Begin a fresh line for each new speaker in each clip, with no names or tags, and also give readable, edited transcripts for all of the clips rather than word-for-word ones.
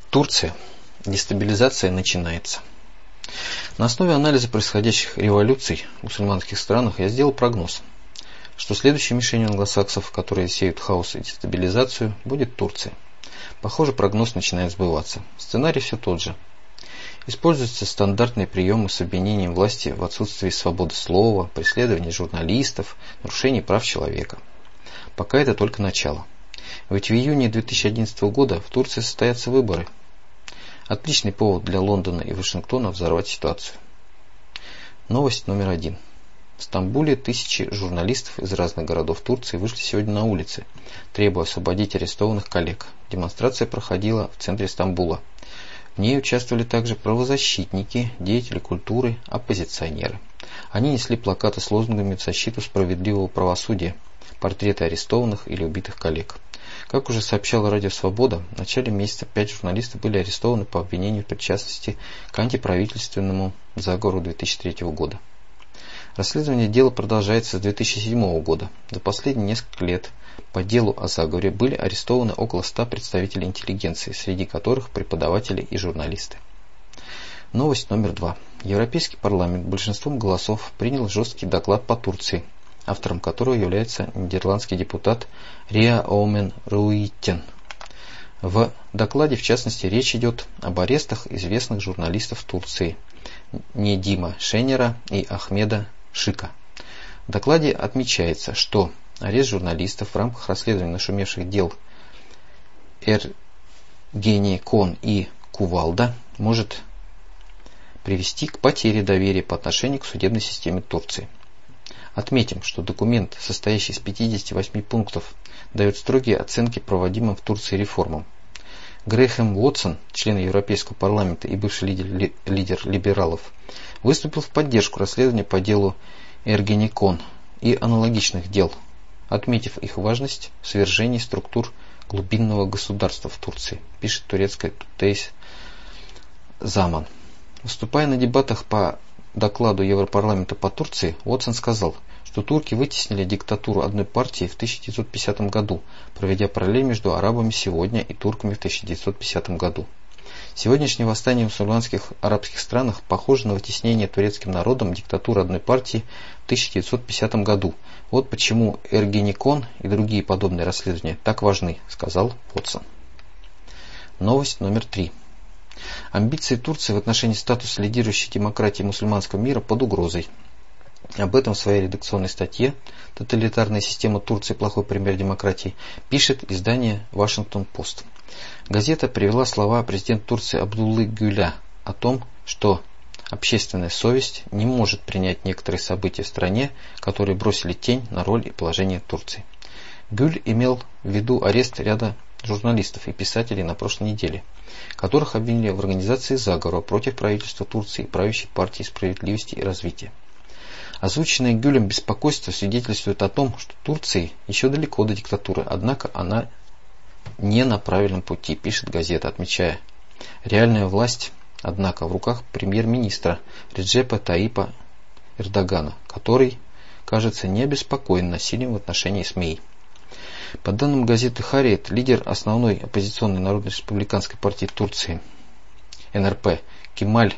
Турция. Дестабилизация начинается. На основе анализа происходящих революций в мусульманских странах я сделал прогноз, что следующей мишенью англосаксов, которые сеют хаос и дестабилизацию, будет Турция. Похоже, прогноз начинает сбываться. Сценарий все тот же. Используются стандартные приемы с обвинением власти в отсутствии свободы слова, преследовании журналистов, нарушении прав человека. Пока это только начало. Ведь в июне 2011 года в Турции состоятся выборы. Отличный повод для Лондона и Вашингтона взорвать ситуацию. Новость номер 1. В Стамбуле тысячи журналистов из разных городов Турции вышли сегодня на улицы, требуя освободить арестованных коллег. Демонстрация проходила в центре Стамбула. В ней участвовали также правозащитники, деятели культуры, оппозиционеры. Они несли плакаты с лозунгами в защиту справедливого правосудия, портреты арестованных или убитых коллег. Как уже сообщала Радио Свобода, в начале месяца 5 журналистов были арестованы по обвинению в причастности к антиправительственному заговору 2003 года. Расследование дела продолжается с 2007 года. За последние несколько лет по делу о заговоре были арестованы около 100 представителей интеллигенции, среди которых преподаватели и журналисты. Новость номер 2. Европейский парламент большинством голосов принял жесткий доклад по Турции, автором которого является нидерландский депутат Риа Oomen-Ruijten. В докладе, в частности, речь идет об арестах известных журналистов Турции Недима Шенера и Ахмеда Шика. В докладе отмечается, что арест журналистов в рамках расследования нашумевших дел Эргенекон и Кувалда может привести к потере доверия по отношению к судебной системе Турции. Отметим, что документ, состоящий из 58 пунктов, дает строгие оценки проводимым в Турции реформам. Грэхэм Уотсон, член Европейского парламента и бывший лидер либералов, выступил в поддержку расследования по делу Эргенекон и аналогичных дел, отметив их важность в свержении структур глубинного государства в Турции, пишет турецкая Тутейс Заман. Выступая на дебатах по докладу Европарламента по Турции, Уотсон сказал, что турки вытеснили диктатуру одной партии в 1950 году, проведя параллель между арабами сегодня и турками в 1950 году. Сегодняшнее восстание в мусульманских арабских странах похоже на вытеснение турецким народом диктатуры одной партии в 1950 году. Вот почему Эргенекон и другие подобные расследования так важны, сказал Уотсон. Новость номер 3. Амбиции Турции в отношении статуса лидирующей демократии мусульманского мира под угрозой. Об этом в своей редакционной статье «Тоталитарная система Турции. Плохой пример демократии» пишет издание «Вашингтон-Пост». Газета привела слова президента Турции Абдуллы Гюля о том, что общественная совесть не может принять некоторые события в стране, которые бросили тень на роль и положение Турции. Гюль имел в виду арест ряда журналистов и писателей на прошлой неделе, которых обвинили в организации заговора против правительства Турции и правящей партии справедливости и развития. Озвученное Гюлем беспокойство свидетельствует о том, что Турции еще далеко до диктатуры, однако она не на правильном пути, пишет газета, отмечая: реальная власть, однако, в руках премьер-министра Реджепа Таипа Эрдогана, который, кажется, не обеспокоен насилием в отношении СМИ. По данным газеты Хариет, лидер основной оппозиционной Народно-республиканской партии Турции НРП Кемаль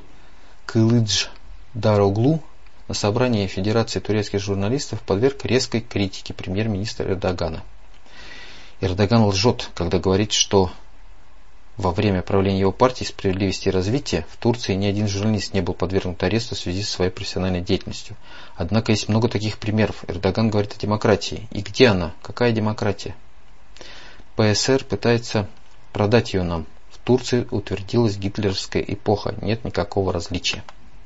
Кылыч-Дароглу на собрании Федерации турецких журналистов подверг резкой критике премьер-министра Эрдогана. Эрдоган лжет, когда говорит, что во время правления его партии «Справедливости и развития» в Турции ни один журналист не был подвергнут аресту в связи со своей профессиональной деятельностью. Однако есть много таких примеров. Эрдоган говорит о демократии. И где она? Какая демократия? ПСР пытается продать ее нам. В Турции утвердилась гитлеровская эпоха. Нет никакого различия.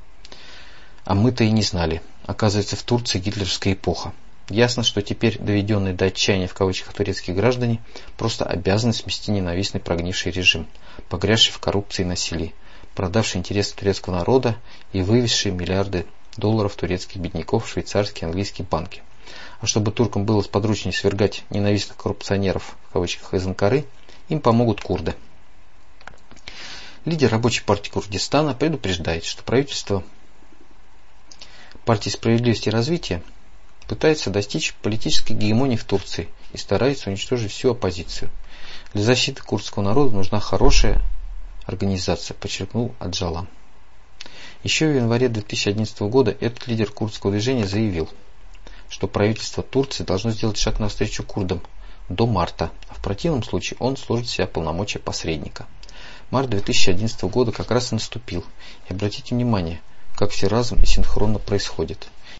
А мы-то и не знали. Оказывается, в Турции гитлеровская эпоха. Ясно, что теперь доведенные до отчаяния в кавычках турецкие граждане просто обязаны смести ненавистный прогнивший режим, погрязший в коррупции и насилии, продавший интересы турецкого народа и вывезший миллиарды долларов турецких бедняков в швейцарские и английские банки. А чтобы туркам было сподручнее свергать ненавистных коррупционеров в кавычках из Анкары, им помогут курды. Лидер рабочей партии Курдистана предупреждает, что правительство партии «Справедливости и развития» пытается достичь политической гегемонии в Турции и старается уничтожить всю оппозицию. Для защиты курдского народа нужна хорошая организация, подчеркнул Аджалан. Еще в январе 2011 года этот лидер курдского движения заявил, что правительство Турции должно сделать шаг навстречу курдам до марта, а в противном случае он сложит в себя полномочия посредника. Март 2011 года как раз и наступил. И обратите внимание, как все разом и синхронно происходит.